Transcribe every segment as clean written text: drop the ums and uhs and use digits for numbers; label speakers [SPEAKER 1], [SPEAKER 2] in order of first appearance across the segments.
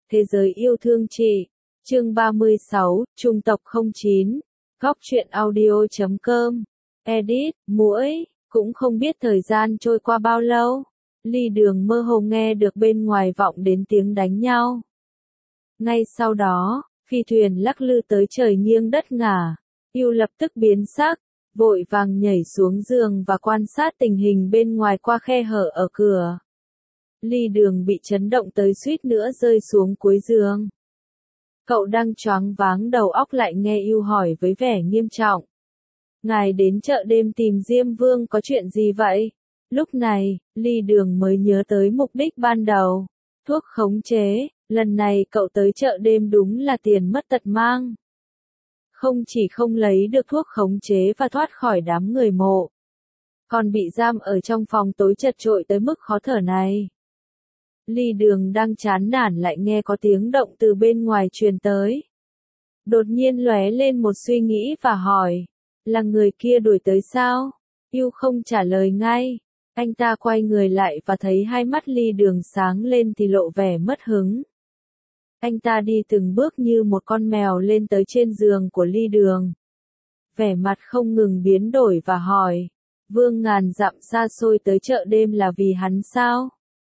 [SPEAKER 1] Thế giới yêu thương chị. Chương 36, Trung tộc 09. Góc truyện audio.com. Edit, muỗi. Cũng không biết thời gian trôi qua bao lâu. Ly Đường mơ hồ nghe được bên ngoài vọng đến tiếng đánh nhau. Ngay sau đó, phi thuyền lắc lư tới trời nghiêng đất ngả. Yêu lập tức biến sắc, vội vàng nhảy xuống giường và quan sát tình hình bên ngoài qua khe hở ở cửa. Ly Đường bị chấn động tới suýt nữa rơi xuống cuối giường. Cậu đang choáng váng đầu óc lại nghe Yêu hỏi với vẻ nghiêm trọng. Ngài đến chợ đêm tìm Diêm Vương có chuyện gì vậy? Lúc này, Ly Đường mới nhớ tới mục đích ban đầu. Thuốc khống chế, lần này cậu tới chợ đêm đúng là tiền mất tật mang. Không chỉ không lấy được thuốc khống chế và thoát khỏi đám người mộ, còn bị giam ở trong phòng tối chật chội tới mức khó thở này. Ly Đường đang chán nản lại nghe có tiếng động từ bên ngoài truyền tới. Đột nhiên lóe lên một suy nghĩ và hỏi, là người kia đuổi tới sao? Yêu không trả lời ngay. Anh ta quay người lại và thấy hai mắt Ly Đường sáng lên thì lộ vẻ mất hứng. Anh ta đi từng bước như một con mèo lên tới trên giường của Ly Đường. Vẻ mặt không ngừng biến đổi và hỏi, Vương ngàn dặm xa xôi tới chợ đêm là vì hắn sao?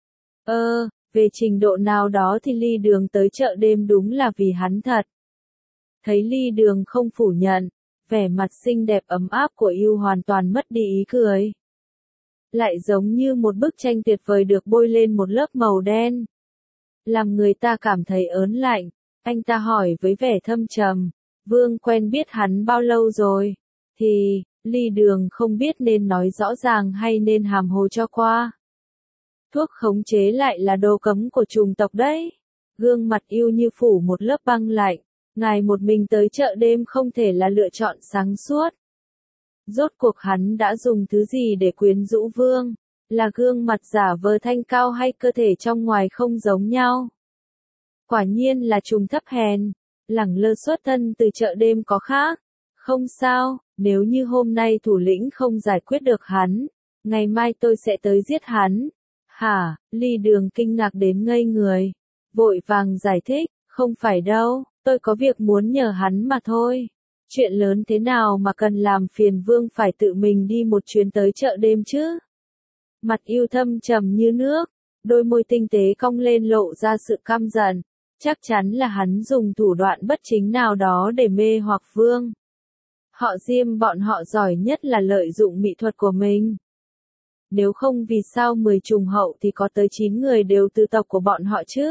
[SPEAKER 1] Về trình độ nào đó thì Ly Đường tới chợ đêm đúng là vì hắn thật. Thấy Ly Đường không phủ nhận, vẻ mặt xinh đẹp ấm áp của Yêu hoàn toàn mất đi ý cười. Lại giống như một bức tranh tuyệt vời được bôi lên một lớp màu đen, làm người ta cảm thấy ớn lạnh. Anh ta hỏi với vẻ thâm trầm, Vương quen biết hắn bao lâu rồi? Thì, Ly Đường không biết nên nói rõ ràng hay nên hàm hồ cho qua. Thuốc khống chế lại là đồ cấm của chủng tộc đấy. Gương mặt Yêu như phủ một lớp băng lạnh. Ngài một mình tới chợ đêm không thể là lựa chọn sáng suốt. Rốt cuộc hắn đã dùng thứ gì để quyến rũ Vương? Là gương mặt giả vờ thanh cao hay cơ thể trong ngoài không giống nhau? Quả nhiên là trùng thấp hèn, lẳng lơ xuất thân từ chợ đêm có khác. Không sao, nếu như hôm nay thủ lĩnh không giải quyết được hắn, ngày mai tôi sẽ tới giết hắn. Hả? Ly Đường kinh ngạc đến ngây người. Vội vàng giải thích, không phải đâu, tôi có việc muốn nhờ hắn mà thôi. Chuyện lớn thế nào mà cần làm phiền Vương phải tự mình đi một chuyến tới chợ đêm chứ? Mặt Yêu thâm trầm như nước, đôi môi tinh tế cong lên lộ ra sự căm giận. Chắc chắn là hắn dùng thủ đoạn bất chính nào đó để mê hoặc Vương. Họ Diêm bọn họ giỏi nhất là lợi dụng mỹ thuật của mình. Nếu không vì sao 10 trùng hậu thì có tới 9 người đều từ tộc của bọn họ chứ?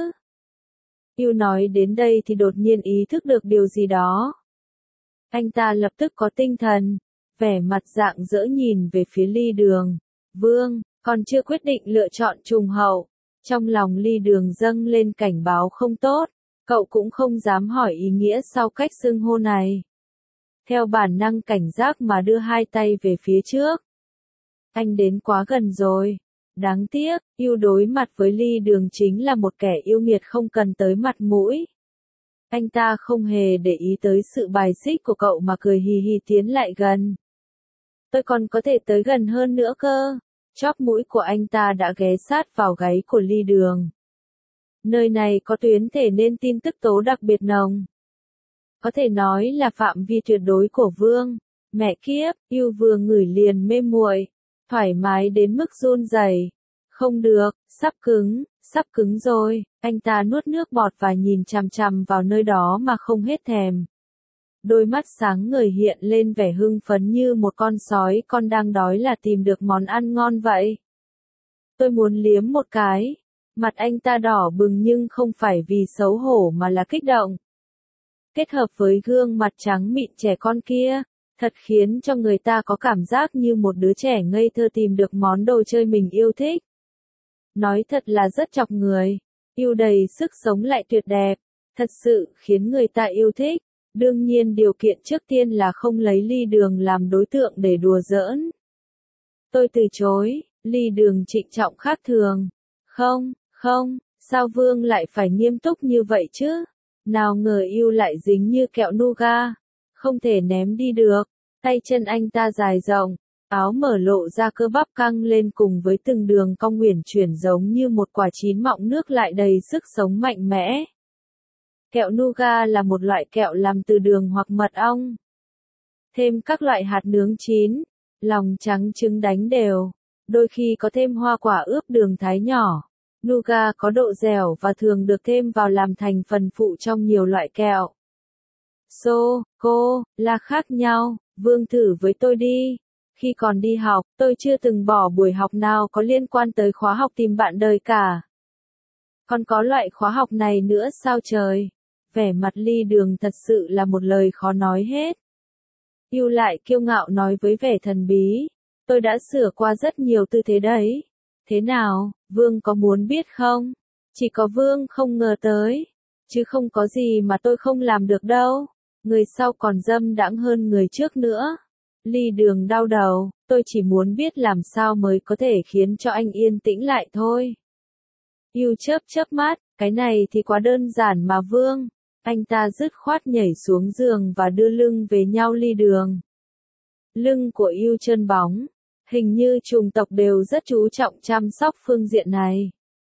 [SPEAKER 1] Yêu nói đến đây thì đột nhiên ý thức được điều gì đó. Anh ta lập tức có tinh thần, vẻ mặt rạng rỡ nhìn về phía Ly Đường. Vương, còn chưa quyết định lựa chọn trùng hậu. Trong lòng Ly Đường dâng lên cảnh báo không tốt, cậu cũng không dám hỏi ý nghĩa sau cách xưng hô này. Theo bản năng cảnh giác mà đưa hai tay về phía trước. Anh đến quá gần rồi. Đáng tiếc, Yêu đối mặt với Ly Đường chính là một kẻ yêu nghiệt không cần tới mặt mũi. Anh ta không hề để ý tới sự bài xích của cậu mà cười hì hì tiến lại gần. Tôi còn có thể tới gần hơn nữa cơ. Chóp mũi của anh ta đã ghé sát vào gáy của Ly Đường. Nơi này có tuyến thể nên tin tức tố đặc biệt nồng. Có thể nói là phạm vi tuyệt đối của Vương. Mẹ kiếp, Yêu vừa ngửi liền mê muội, thoải mái đến mức run rẩy. Không được, sắp cứng rồi. Anh ta nuốt nước bọt và nhìn chằm chằm vào nơi đó mà không hết thèm. Đôi mắt sáng ngời hiện lên vẻ hưng phấn như một con sói con đang đói là tìm được món ăn ngon vậy. Tôi muốn liếm một cái. Mặt anh ta đỏ bừng nhưng không phải vì xấu hổ mà là kích động. Kết hợp với gương mặt trắng mịn trẻ con kia, thật khiến cho người ta có cảm giác như một đứa trẻ ngây thơ tìm được món đồ chơi mình yêu thích. Nói thật là rất chọc người. Yêu đầy sức sống lại tuyệt đẹp. Thật sự khiến người ta yêu thích. Đương nhiên điều kiện trước tiên là không lấy Ly Đường làm đối tượng để đùa giỡn. Tôi từ chối. Ly Đường trịnh trọng khác thường. Không, sao Vương lại phải nghiêm túc như vậy chứ? Nào ngờ Yêu lại dính như kẹo nougat. Không thể ném đi được. Tay chân anh ta dài rộng. Áo mở lộ ra cơ bắp căng lên cùng với từng đường cong uyển chuyển giống như một quả chín mọng nước lại đầy sức sống mạnh mẽ. Kẹo nougat là một loại kẹo làm từ đường hoặc mật ong. Thêm các loại hạt nướng chín, lòng trắng trứng đánh đều. Đôi khi có thêm hoa quả ướp đường thái nhỏ. Nougat có độ dẻo và thường được thêm vào làm thành phần phụ trong nhiều loại kẹo. Sô-cô-la khác nhau, Vương thử với tôi đi. Khi còn đi học, tôi chưa từng bỏ buổi học nào có liên quan tới khóa học tìm bạn đời cả. Còn có loại khóa học này nữa sao trời? Vẻ mặt Ly Đường thật sự là một lời khó nói hết. Yêu lại kiêu ngạo nói với vẻ thần bí. Tôi đã sửa qua rất nhiều tư thế đấy. Thế nào, Vương có muốn biết không? Chỉ có Vương không ngờ tới. Chứ không có gì mà tôi không làm được đâu. Người sau còn dâm đãng hơn người trước nữa. Ly Đường đau đầu, tôi chỉ muốn biết làm sao mới có thể khiến cho anh yên tĩnh lại thôi. Yêu chớp chớp mắt, cái này thì quá đơn giản mà Vương. Anh ta dứt khoát nhảy xuống giường và đưa lưng về nhau Ly Đường. Lưng của Yêu trơn bóng. Hình như chủng tộc đều rất chú trọng chăm sóc phương diện này.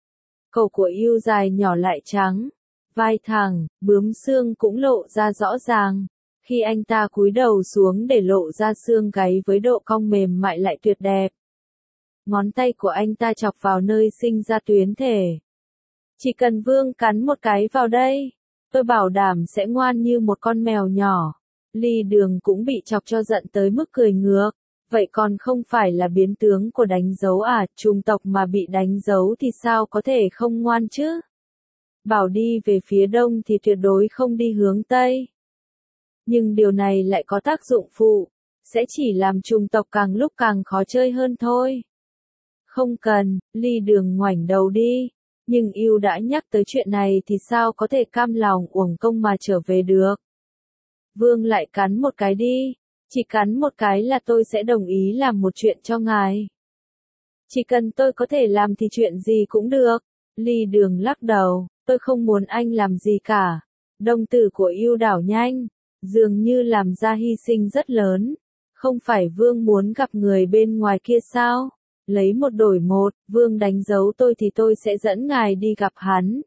[SPEAKER 1] Cổ của Yêu dài nhỏ lại trắng. Vai thẳng, bướm xương cũng lộ ra rõ ràng. Khi anh ta cúi đầu xuống để lộ ra xương gáy với độ cong mềm mại lại tuyệt đẹp. Ngón tay của anh ta chọc vào nơi sinh ra tuyến thể. Chỉ cần Vương cắn một cái vào đây, tôi bảo đảm sẽ ngoan như một con mèo nhỏ. Ly Đường cũng bị chọc cho giận tới mức cười ngược. Vậy còn không phải là biến tướng của đánh dấu à, chủng tộc mà bị đánh dấu thì sao có thể không ngoan chứ? Bảo đi về phía đông thì tuyệt đối không đi hướng tây. Nhưng điều này lại có tác dụng phụ, sẽ chỉ làm chủng tộc càng lúc càng khó chơi hơn thôi. Không cần, Ly Đường ngoảnh đầu đi. Nhưng Yêu đã nhắc tới chuyện này thì sao có thể cam lòng uổng công mà trở về được. Vương lại cắn một cái đi. Chỉ cắn một cái là tôi sẽ đồng ý làm một chuyện cho ngài. Chỉ cần tôi có thể làm thì chuyện gì cũng được. Ly Đường lắc đầu, tôi không muốn anh làm gì cả. Đồng tử của Yêu đảo nhanh, dường như làm ra hy sinh rất lớn. Không phải Vương muốn gặp người bên ngoài kia sao? Lấy một đổi một, Vương đánh dấu tôi thì tôi sẽ dẫn ngài đi gặp hắn.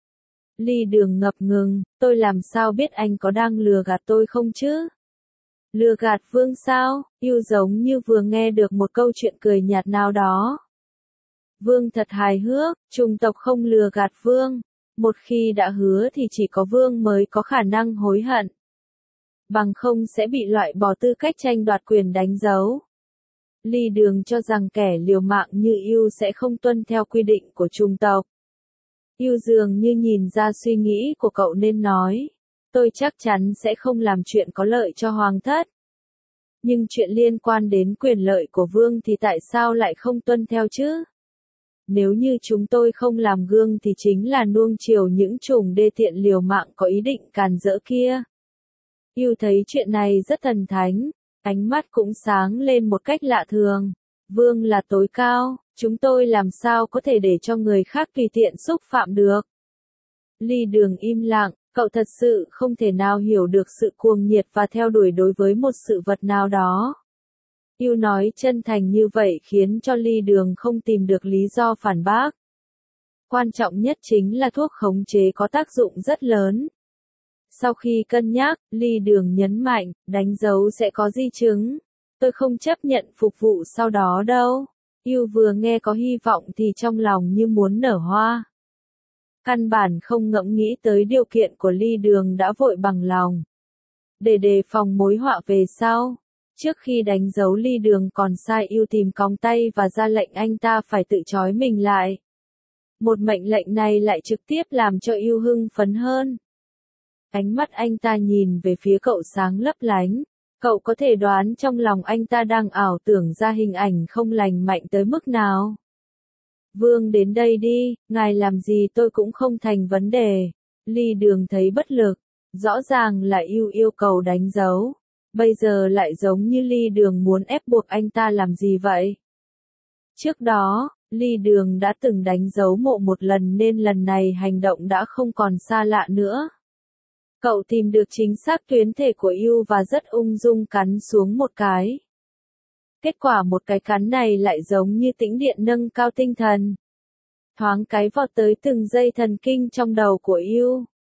[SPEAKER 1] Ly Đường ngập ngừng, tôi làm sao biết anh có đang lừa gạt tôi không chứ? Lừa gạt Vương sao? Yêu giống như vừa nghe được một câu chuyện cười nhạt nào đó. Vương thật hài hước, chủng tộc không lừa gạt Vương. Một khi đã hứa thì chỉ có Vương mới có khả năng hối hận. Bằng không sẽ bị loại bỏ tư cách tranh đoạt quyền đánh dấu. Ly Đường cho rằng kẻ liều mạng như Yêu sẽ không tuân theo quy định của chủng tộc. Yêu dường như nhìn ra suy nghĩ của cậu nên nói. Tôi chắc chắn sẽ không làm chuyện có lợi cho Hoàng thất. Nhưng chuyện liên quan đến quyền lợi của Vương thì tại sao lại không tuân theo chứ? Nếu như chúng tôi không làm gương thì chính là nuông chiều những chủng đê tiện liều mạng có ý định càn rỡ kia. Yêu thấy chuyện này rất thần thánh, ánh mắt cũng sáng lên một cách lạ thường. Vương là tối cao, chúng tôi làm sao có thể để cho người khác tùy tiện xúc phạm được. Ly Đường im lặng, cậu thật sự không thể nào hiểu được sự cuồng nhiệt và theo đuổi đối với một sự vật nào đó. Yêu nói chân thành như vậy khiến cho Ly Đường không tìm được lý do phản bác. Quan trọng nhất chính là thuốc khống chế có tác dụng rất lớn. Sau khi cân nhắc, Ly Đường nhấn mạnh, đánh dấu sẽ có di chứng. Tôi không chấp nhận phục vụ sau đó đâu. Yêu vừa nghe có hy vọng thì trong lòng như muốn nở hoa. Căn bản không ngẫm nghĩ tới điều kiện của Ly Đường đã vội bằng lòng. Để đề phòng mối họa về sau. Trước khi đánh dấu Ly Đường còn sai Yêu tìm còng tay và ra lệnh anh ta phải tự trói mình lại. Một mệnh lệnh này lại trực tiếp làm cho Yêu hưng phấn hơn. Ánh mắt anh ta nhìn về phía cậu sáng lấp lánh. Cậu có thể đoán trong lòng anh ta đang ảo tưởng ra hình ảnh không lành mạnh tới mức nào. Vương đến đây đi, ngài làm gì tôi cũng không thành vấn đề. Ly Đường thấy bất lực. Rõ ràng là yêu cầu đánh dấu. Bây giờ lại giống như Ly Đường muốn ép buộc anh ta làm gì vậy? Trước đó, Ly Đường đã từng đánh dấu mộ một lần nên lần này hành động đã không còn xa lạ nữa. Cậu tìm được chính xác tuyến thể của Yêu và rất ung dung cắn xuống một cái. Kết quả một cái cắn này lại giống như tĩnh điện nâng cao tinh thần. Thoáng cái vọt tới từng dây thần kinh trong đầu của Yêu.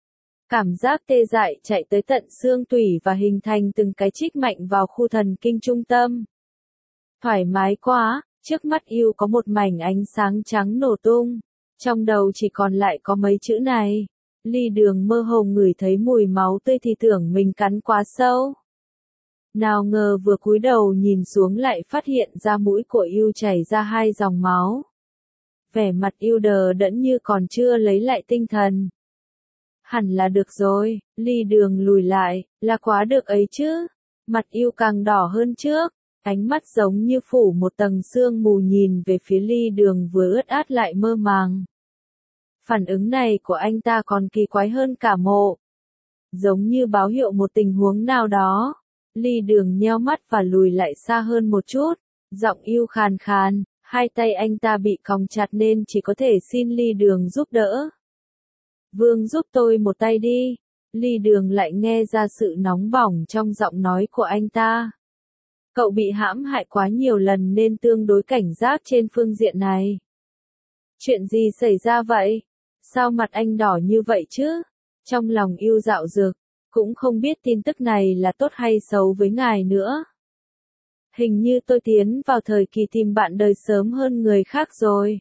[SPEAKER 1] Cảm giác tê dại chạy tới tận xương tủy và hình thành từng cái chích mạnh vào khu thần kinh trung tâm. Thoải mái quá, trước mắt yêu có một mảnh ánh sáng trắng nổ tung. Trong đầu chỉ còn lại có mấy chữ này. Ly Đường mơ hồ ngửi thấy mùi máu tươi thì tưởng mình cắn quá sâu. Nào ngờ vừa cúi đầu nhìn xuống lại phát hiện ra mũi của yêu chảy ra 2 dòng máu. Vẻ mặt yêu đờ đẫn như còn chưa lấy lại tinh thần. Hẳn là được rồi, Ly Đường lùi lại, là quá được ấy chứ. Mặt yêu càng đỏ hơn trước, ánh mắt giống như phủ một tầng sương mù nhìn về phía Ly Đường vừa ướt át lại mơ màng. Phản ứng này của anh ta còn kỳ quái hơn cả Mộ. Giống như báo hiệu một tình huống nào đó. Ly Đường nheo mắt và lùi lại xa hơn một chút, giọng yêu khàn khàn, hai tay anh ta bị còng chặt nên chỉ có thể xin Ly Đường giúp đỡ. Vương giúp tôi một tay đi. Ly Đường lại nghe ra sự nóng bỏng trong giọng nói của anh ta. Cậu bị hãm hại quá nhiều lần nên tương đối cảnh giác trên phương diện này. Chuyện gì xảy ra vậy? Sao mặt anh đỏ như vậy chứ? Trong lòng yêu dạo dực, cũng không biết tin tức này là tốt hay xấu với ngài nữa. Hình như tôi tiến vào thời kỳ tìm bạn đời sớm hơn người khác rồi.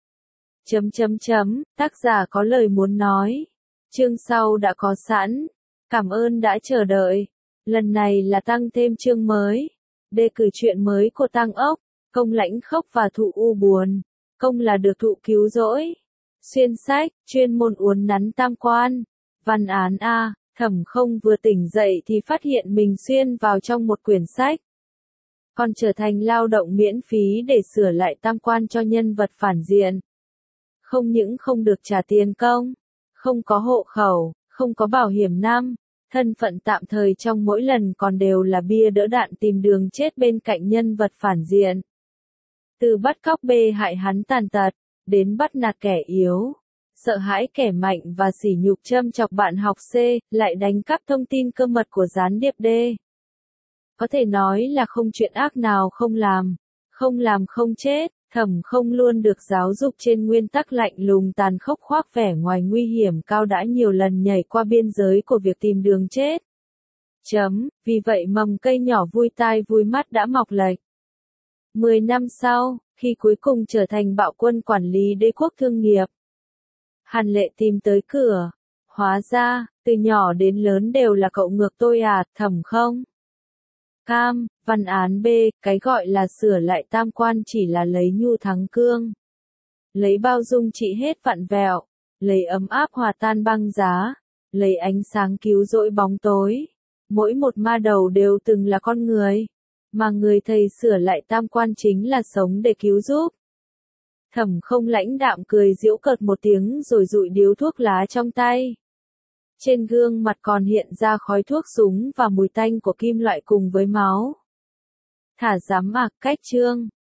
[SPEAKER 1] Tác giả có lời muốn nói. Chương sau đã có sẵn. Cảm ơn đã chờ đợi. Lần này là tăng thêm chương mới. Đề cử truyện mới của Tăng Ốc. Công Lãnh Khốc và Thụ U Buồn. Công là được thụ cứu rỗi. Xuyên sách, chuyên môn uốn nắn tam quan. Văn án A, Thẩm Không vừa tỉnh dậy thì phát hiện mình xuyên vào trong một quyển sách. Còn trở thành lao động miễn phí để sửa lại tam quan cho nhân vật phản diện. Không những không được trả tiền công, không có hộ khẩu, không có bảo hiểm năm, thân phận tạm thời trong mỗi lần còn đều là bia đỡ đạn tìm đường chết bên cạnh nhân vật phản diện. Từ bắt cóc bê hại hắn tàn tật, đến bắt nạt kẻ yếu, sợ hãi kẻ mạnh và sỉ nhục châm chọc bạn học C, lại đánh cắp thông tin cơ mật của gián điệp D. Có thể nói là không chuyện ác nào không làm không chết. Thẩm Không luôn được giáo dục trên nguyên tắc lạnh lùng tàn khốc khoác vẻ ngoài nguy hiểm cao đã nhiều lần nhảy qua biên giới của việc tìm đường chết. Vì vậy mầm cây nhỏ vui tai vui mắt đã mọc lệch. 10 năm sau, khi cuối cùng trở thành bạo quân quản lý đế quốc thương nghiệp, Hàn Lệ tìm tới cửa. Hóa ra, từ nhỏ đến lớn đều là cậu ngược tôi à, Thẩm Không. Cam, văn án B, cái gọi là sửa lại tam quan chỉ là lấy nhu thắng cương. Lấy bao dung trị hết vặn vẹo, lấy ấm áp hòa tan băng giá, lấy ánh sáng cứu rỗi bóng tối. Mỗi một ma đầu đều từng là con người, mà người thầy sửa lại tam quan chính là sống để cứu giúp. Thẩm Không lãnh đạm cười giễu cợt một tiếng rồi dụi điếu thuốc lá trong tay. Trên gương mặt còn hiện ra khói thuốc súng và mùi tanh của kim loại cùng với máu. Thả dám cách chương.